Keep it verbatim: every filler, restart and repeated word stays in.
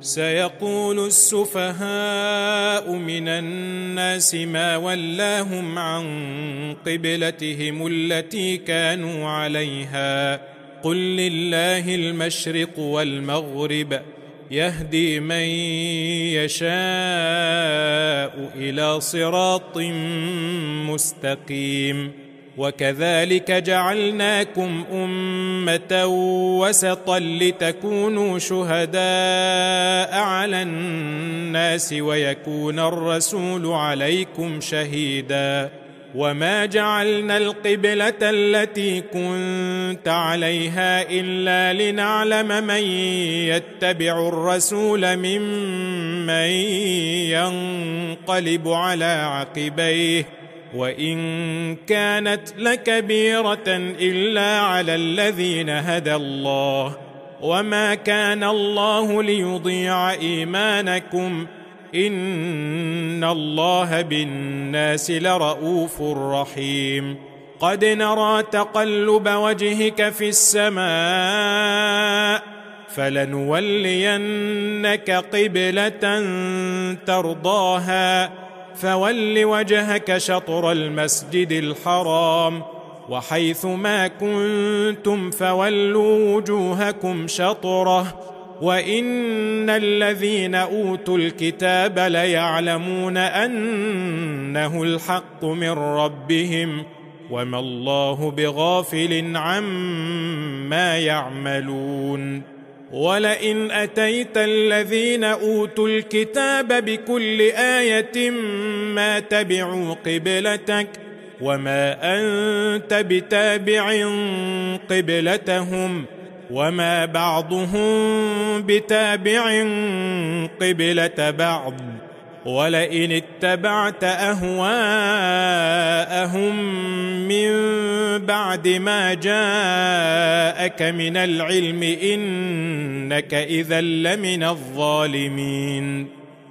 سيقول السفهاء من الناس ما ولاهم عن قبلتهم التي كانوا عليها قل لله المشرق والمغرب يهدي من يشاء إلى صراط مستقيم وكذلك جعلناكم أمة وسطا لتكونوا شهداء على الناس ويكون الرسول عليكم شهيدا وما جعلنا القبلة التي كنت عليها إلا لنعلم من يتبع الرسول ممن ينقلب على عقبيه وإن كانت لكبيرة إلا على الذين هدى الله وما كان الله ليضيع إيمانكم إن الله بالناس لرؤوف رحيم قد نرى تقلب وجهك في السماء فلنولينك قبلة ترضاها فول وجهك شطر المسجد الحرام وحيث ما كنتم فولوا وجوهكم شطره وإن الذين أوتوا الكتاب ليعلمون أنه الحق من ربهم وما الله بغافل عما يعملون ولئن أتيت الذين أوتوا الكتاب بكل آية ما تبعوا قبلتك وما أنت بتابع قبلتهم وما بعضهم بتابع قبلة بعض ولئن اتبعت أهواءهم من بعد ما جاءك من العلم إنك إذا لمن الظالمين